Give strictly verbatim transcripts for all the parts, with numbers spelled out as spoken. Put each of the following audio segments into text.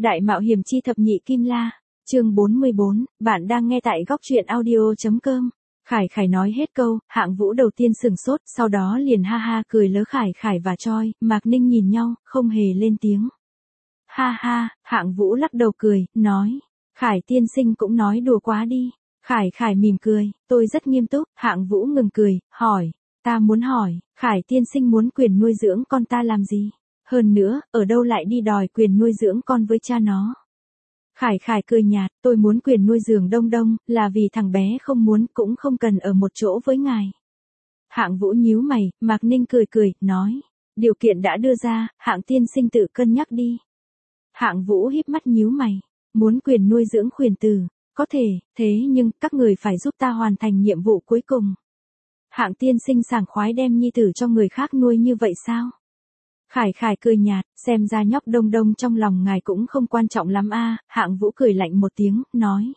Đại mạo hiểm chi thập nhị kim la, chương bốn mươi bốn, bạn đang nghe tại góc truyện audio.com. Khải Khải nói hết câu, Hạng Vũ đầu tiên sừng sốt, sau đó liền ha ha cười lớ Khải Khải và Choi, Mạc Ninh nhìn nhau, không hề lên tiếng. Ha ha, Hạng Vũ lắc đầu cười, nói, Khải tiên sinh cũng nói đùa quá đi. Khải Khải mỉm cười, tôi rất nghiêm túc. Hạng Vũ ngừng cười, hỏi, ta muốn hỏi, Khải tiên sinh muốn quyền nuôi dưỡng con ta làm gì? Hơn nữa, ở đâu lại đi đòi quyền nuôi dưỡng con với cha nó? Khải Khải cười nhạt, tôi muốn quyền nuôi dưỡng Đông Đông, là vì thằng bé không muốn cũng không cần ở một chỗ với ngài. Hạng Vũ nhíu mày, Mạc Ninh cười cười, nói, điều kiện đã đưa ra, Hạng tiên sinh tự cân nhắc đi. Hạng Vũ híp mắt nhíu mày, muốn quyền nuôi dưỡng khuyển tử, có thể, thế nhưng các người phải giúp ta hoàn thành nhiệm vụ cuối cùng. Hạng tiên sinh sảng khoái đem nhi tử cho người khác nuôi như vậy sao? Khải Khải cười nhạt, xem ra nhóc Đông Đông trong lòng ngài cũng không quan trọng lắm a. Hạng Vũ cười lạnh một tiếng, nói.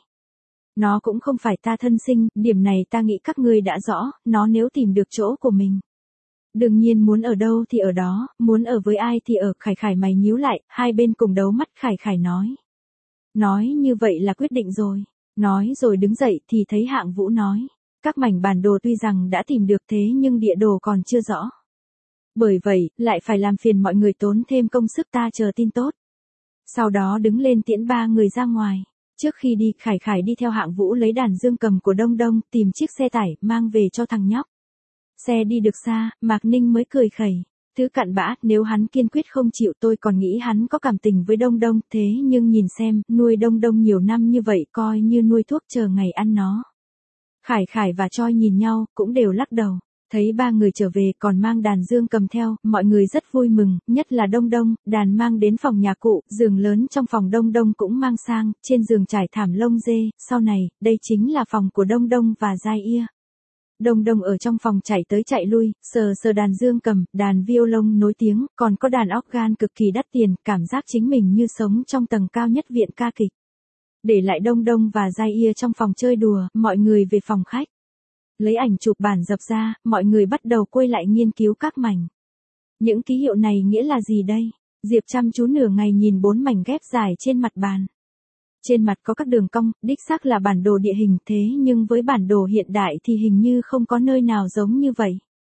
Nó cũng không phải ta thân sinh, điểm này ta nghĩ các ngươi đã rõ, nó nếu tìm được chỗ của mình. Đương nhiên muốn ở đâu thì ở đó, muốn ở với ai thì ở. Khải Khải mày nhíu lại, hai bên cùng đấu mắt. Khải Khải nói. Nói như vậy là quyết định rồi. Nói rồi đứng dậy thì thấy Hạng Vũ nói. Các mảnh bản đồ tuy rằng đã tìm được thế nhưng địa đồ còn chưa rõ. Bởi vậy, lại phải làm phiền mọi người tốn thêm công sức ta chờ tin tốt. Sau đó đứng lên tiễn ba người ra ngoài. Trước khi đi, Khải Khải đi theo Hạng Vũ lấy đàn dương cầm của Đông Đông, tìm chiếc xe tải, mang về cho thằng nhóc. Xe đi được xa, Mạc Ninh mới cười khẩy. Thứ cặn bã, nếu hắn kiên quyết không chịu tôi còn nghĩ hắn có cảm tình với Đông Đông, thế nhưng nhìn xem, nuôi Đông Đông nhiều năm như vậy coi như nuôi thuốc chờ ngày ăn nó. Khải Khải và Choi nhìn nhau, cũng đều lắc đầu. Thấy ba người trở về còn mang đàn dương cầm theo, mọi người rất vui mừng, nhất là Đông Đông, đàn mang đến phòng nhà cụ, giường lớn trong phòng Đông Đông cũng mang sang, trên giường trải thảm lông dê, sau này, đây chính là phòng của Đông Đông và Giai Ia. Đông Đông ở trong phòng chạy tới chạy lui, sờ sờ đàn dương cầm, đàn violon nối tiếng, còn có đàn organ cực kỳ đắt tiền, cảm giác chính mình như sống trong tầng cao nhất viện ca kịch. Để lại Đông Đông và Giai Ia trong phòng chơi đùa, mọi người về phòng khách. Lấy ảnh chụp bản dập ra, mọi người bắt đầu quay lại nghiên cứu các mảnh. Những ký hiệu này nghĩa là gì đây? Diệp chăm chú nửa ngày nhìn bốn mảnh ghép dài trên mặt bàn. Trên mặt có các đường cong, đích xác là bản đồ địa hình, thế nhưng với bản đồ hiện đại thì hình như không có nơi nào giống như vậy.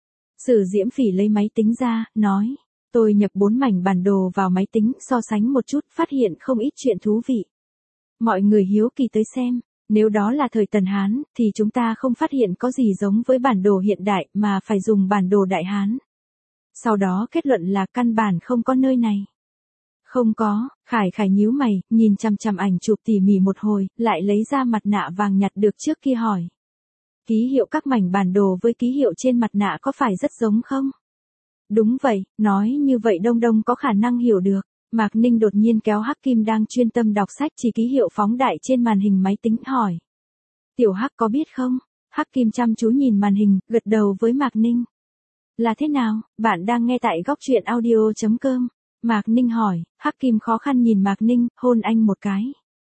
Sử Diễm Phỉ lấy máy tính ra, nói, tôi nhập bốn mảnh bản đồ vào máy tính, so sánh một chút, phát hiện không ít chuyện thú vị. Mọi người hiếu kỳ tới xem. Nếu đó là thời Tần Hán, thì chúng ta không phát hiện có gì giống với bản đồ hiện đại mà phải dùng bản đồ Đại Hán. Sau đó kết luận là căn bản không có nơi này. Không có, Khải Khải nhíu mày, nhìn chằm chằm ảnh chụp tỉ mỉ một hồi, lại lấy ra mặt nạ vàng nhặt được trước kia hỏi. Ký hiệu các mảnh bản đồ với ký hiệu trên mặt nạ có phải rất giống không? Đúng vậy, nói như vậy Đông Đông có khả năng hiểu được. Mạc Ninh đột nhiên kéo Hắc Kim đang chuyên tâm đọc sách chỉ ký hiệu phóng đại trên màn hình máy tính hỏi. Tiểu Hắc có biết không? Hắc Kim chăm chú nhìn màn hình, gật đầu với Mạc Ninh. Là thế nào? Bạn đang nghe tại góc truyện audio.com. Mạc Ninh hỏi, Hắc Kim khó khăn nhìn Mạc Ninh, hôn anh một cái.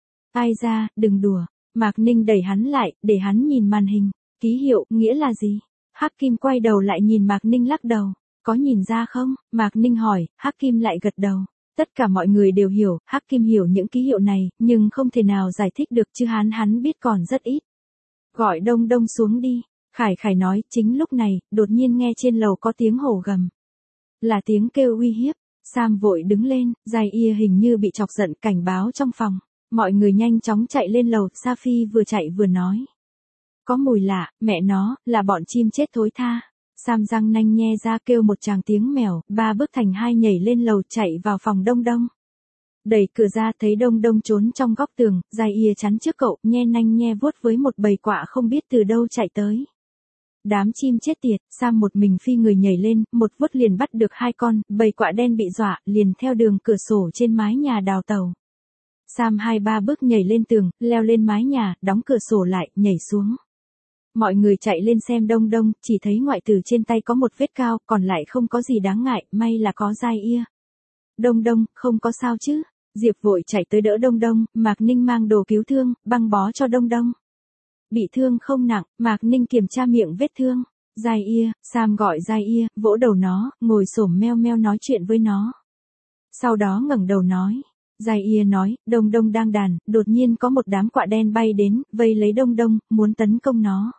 Ai ra, đừng đùa. Mạc Ninh đẩy hắn lại, để hắn nhìn màn hình. Ký hiệu, nghĩa là gì? Hắc Kim quay đầu lại nhìn Mạc Ninh lắc đầu. Có nhìn ra không? Mạc Ninh hỏi, Hắc Kim lại gật đầu. Tất cả mọi người đều hiểu, Hắc Kim hiểu những ký hiệu này, nhưng không thể nào giải thích được chứ hắn hắn biết còn rất ít. Gọi Đông Đông xuống đi, Khải Khải nói, chính lúc này, đột nhiên nghe trên lầu có tiếng hổ gầm. Là tiếng kêu uy hiếp, Sam vội đứng lên, Giai Ia hình như bị chọc giận cảnh báo trong phòng. Mọi người nhanh chóng chạy lên lầu, Sa Phi vừa chạy vừa nói. Có mùi lạ, mẹ nó, là bọn chim chết thối tha. Sam răng nanh nhe ra kêu một tràng tiếng mèo, ba bước thành hai nhảy lên lầu chạy vào phòng Đông Đông. Đẩy cửa ra thấy Đông Đông trốn trong góc tường, Giai Ia chắn trước cậu, nhe nanh nhe vuốt với một bầy quạ không biết từ đâu chạy tới. Đám chim chết tiệt, Sam một mình phi người nhảy lên, một vuốt liền bắt được hai con, bầy quạ đen bị dọa, liền theo đường cửa sổ trên mái nhà đào tàu. Sam hai ba bước nhảy lên tường, leo lên mái nhà, đóng cửa sổ lại, nhảy xuống. Mọi người chạy lên xem Đông Đông, chỉ thấy ngoại trừ trên tay có một vết cao, còn lại không có gì đáng ngại, may là có Giai Ia. Đông Đông, không có sao chứ? Diệp vội chạy tới đỡ Đông Đông, Mạc Ninh mang đồ cứu thương, băng bó cho Đông Đông. Bị thương không nặng, Mạc Ninh kiểm tra miệng vết thương. Giai Ia, Sam gọi Giai Ia, vỗ đầu nó, ngồi xổm meo meo nói chuyện với nó. Sau đó ngẩng đầu nói, Zaire nói, Đông Đông đang đàn, đột nhiên có một đám quạ đen bay đến, vây lấy Đông Đông, muốn tấn công nó.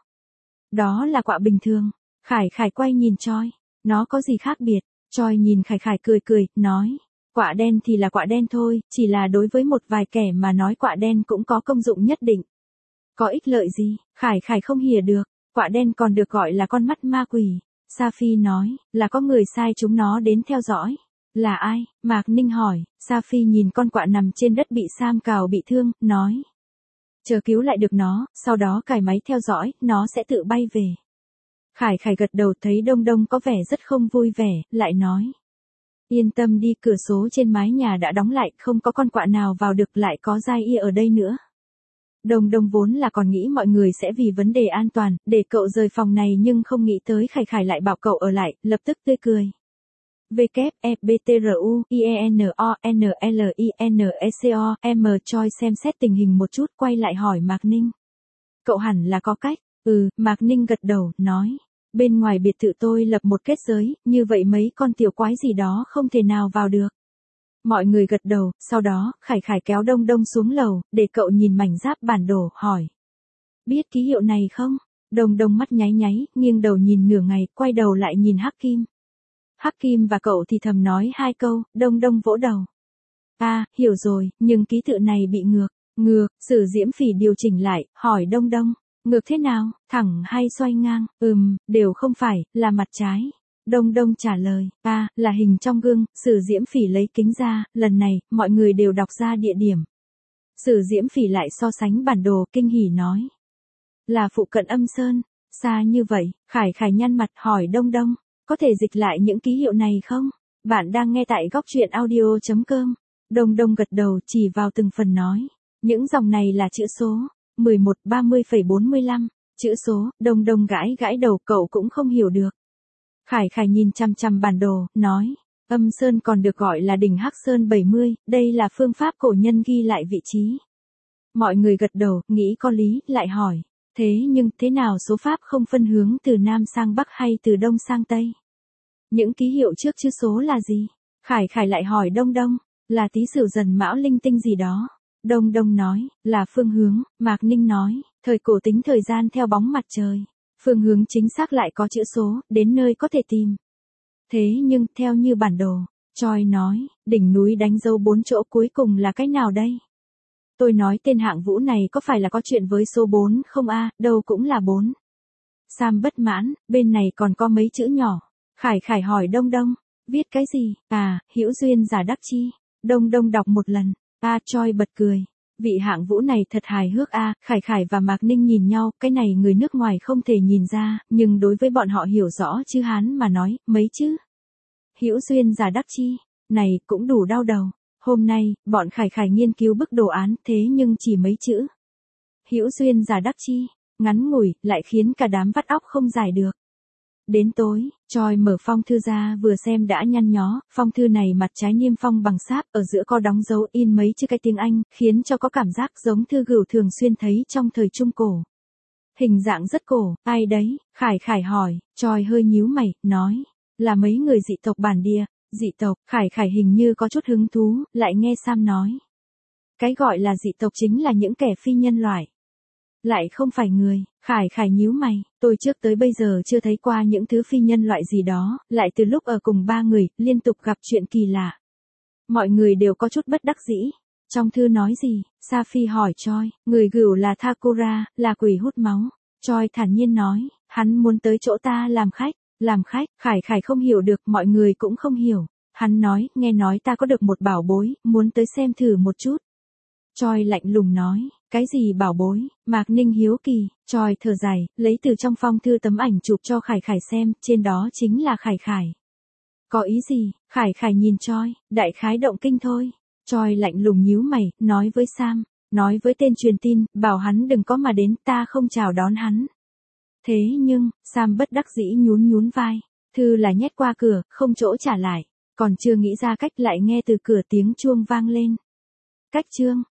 Đó là quạ bình thường. Khải Khải quay nhìn Choi, nó có gì khác biệt? Choi nhìn Khải Khải cười cười, nói, quạ đen thì là quạ đen thôi, chỉ là đối với một vài kẻ mà nói quạ đen cũng có công dụng nhất định. Có ích lợi gì? Khải Khải không hiểu được, quạ đen còn được gọi là con mắt ma quỷ. Safi nói, là có người sai chúng nó đến theo dõi. Là ai? Mạc Ninh hỏi. Safi nhìn con quạ nằm trên đất bị Sam cào bị thương, nói. Chờ cứu lại được nó, sau đó cài máy theo dõi, nó sẽ tự bay về. Khải Khải gật đầu thấy Đông Đông có vẻ rất không vui vẻ, lại nói. Yên tâm đi, cửa sổ trên mái nhà đã đóng lại, không có con quạ nào vào được, lại có Zaire ở đây nữa. Đông Đông vốn là còn nghĩ mọi người sẽ vì vấn đề an toàn, để cậu rời phòng này nhưng không nghĩ tới Khải Khải lại bảo cậu ở lại, lập tức tươi cười. W E B T R U I E N O N L I N E C O M Choi xem xét tình hình một chút quay lại hỏi Mạc Ninh. Cậu hẳn là có cách. Ừ, Mạc Ninh gật đầu, nói. Bên ngoài biệt thự tôi lập một kết giới, như vậy mấy con tiểu quái gì đó không thể nào vào được. Mọi người gật đầu, sau đó, Khải Khải kéo Đông Đông xuống lầu, để cậu nhìn mảnh giáp bản đồ, hỏi. Biết ký hiệu này không? Đông Đông mắt nháy nháy, nghiêng đầu nhìn nửa ngày, quay đầu lại nhìn Hắc Kim. Hắc Kim và cậu thì thầm nói hai câu, Đông Đông vỗ đầu. À, hiểu rồi, nhưng ký tự này bị ngược. Ngược, Sử Diễm Phỉ điều chỉnh lại, hỏi Đông Đông. Ngược thế nào, thẳng hay xoay ngang? Ừm, đều không phải, là mặt trái. Đông Đông trả lời, à, là hình trong gương. Sử Diễm Phỉ lấy kính ra, lần này, mọi người đều đọc ra địa điểm. Sử Diễm Phỉ lại so sánh bản đồ, kinh hỉ nói. Là phụ cận Âm Sơn, xa như vậy. Khải Khải nhăn mặt hỏi Đông Đông, có thể dịch lại những ký hiệu này không? Bạn đang nghe tại góc truyện audio chấm com. Đông Đông gật đầu chỉ vào từng phần nói. Những dòng này là chữ số. mười một ba mươi phẩy bốn mươi lăm. Chữ số, Đông Đông gãi gãi đầu, cậu cũng không hiểu được. Khải Khải nhìn chăm chăm bản đồ, nói. Âm Sơn còn được gọi là đỉnh Hắc Sơn bảy mươi, đây là phương pháp cổ nhân ghi lại vị trí. Mọi người gật đầu, nghĩ có lý, lại hỏi. Thế nhưng, thế nào số pháp không phân hướng từ Nam sang Bắc hay từ Đông sang Tây? Những ký hiệu trước chữ số là gì? Khải Khải lại hỏi Đông Đông, là Tý Sửu Dần Mão linh tinh gì đó. Đông Đông nói, là phương hướng. Mạc Ninh nói, thời cổ tính thời gian theo bóng mặt trời. Phương hướng chính xác lại có chữ số, đến nơi có thể tìm. Thế nhưng, theo như bản đồ, Choi nói, đỉnh núi đánh dấu bốn chỗ cuối cùng là cái nào đây? Tôi nói tên Hạng Vũ này có phải là có chuyện với số bốn không a, à, đâu cũng là bốn. Sam bất mãn, bên này còn có mấy chữ nhỏ. Khải Khải hỏi Đông Đông, viết cái gì? À, hữu duyên giả đắc chi. Đông Đông đọc một lần, a à, Choi bật cười. Vị Hạng Vũ này thật hài hước a, à. Khải Khải và Mạc Ninh nhìn nhau, cái này người nước ngoài không thể nhìn ra, nhưng đối với bọn họ hiểu rõ chữ Hán mà nói, mấy chữ. Hữu duyên giả đắc chi, này cũng đủ đau đầu. Hôm nay, bọn Khải Khải nghiên cứu bức đồ án, thế nhưng chỉ mấy chữ. Hữu duyên giả đắc chi, ngắn ngủi, lại khiến cả đám vắt óc không giải được. Đến tối, Choi mở phong thư ra vừa xem đã nhăn nhó, phong thư này mặt trái niêm phong bằng sáp, ở giữa có đóng dấu in mấy chữ cái tiếng Anh, khiến cho có cảm giác giống thư gửi thường xuyên thấy trong thời Trung Cổ. Hình dạng rất cổ, ai đấy? Khải Khải hỏi, Choi hơi nhíu mày, nói, là mấy người dị tộc bản địa. Dị tộc, Khải Khải hình như có chút hứng thú, lại nghe Sam nói. Cái gọi là dị tộc chính là những kẻ phi nhân loại. Lại không phải người. Khải Khải nhíu mày, tôi trước tới bây giờ chưa thấy qua những thứ phi nhân loại gì đó, lại từ lúc ở cùng ba người, liên tục gặp chuyện kỳ lạ. Mọi người đều có chút bất đắc dĩ. Trong thư nói gì? Safi hỏi Choi, người gửi là Thakura, là quỷ hút máu. Choi thản nhiên nói, hắn muốn tới chỗ ta làm khách. Làm khách, Khải Khải không hiểu được, mọi người cũng không hiểu. Hắn nói, nghe nói ta có được một bảo bối, muốn tới xem thử một chút. Choi lạnh lùng nói, cái gì bảo bối? Mạc Ninh hiếu kỳ. Choi thở dài, lấy từ trong phong thư tấm ảnh chụp cho Khải Khải xem, trên đó chính là Khải Khải. Có ý gì? Khải Khải nhìn Choi, đại khái động kinh thôi. Choi lạnh lùng nhíu mày, nói với Sam, nói với tên truyền tin, bảo hắn đừng có mà đến, ta không chào đón hắn. Thế nhưng, Sam bất đắc dĩ nhún nhún vai, thư là nhét qua cửa, không chỗ trả lại, còn chưa nghĩ ra cách lại nghe từ cửa tiếng chuông vang lên. Cách chương,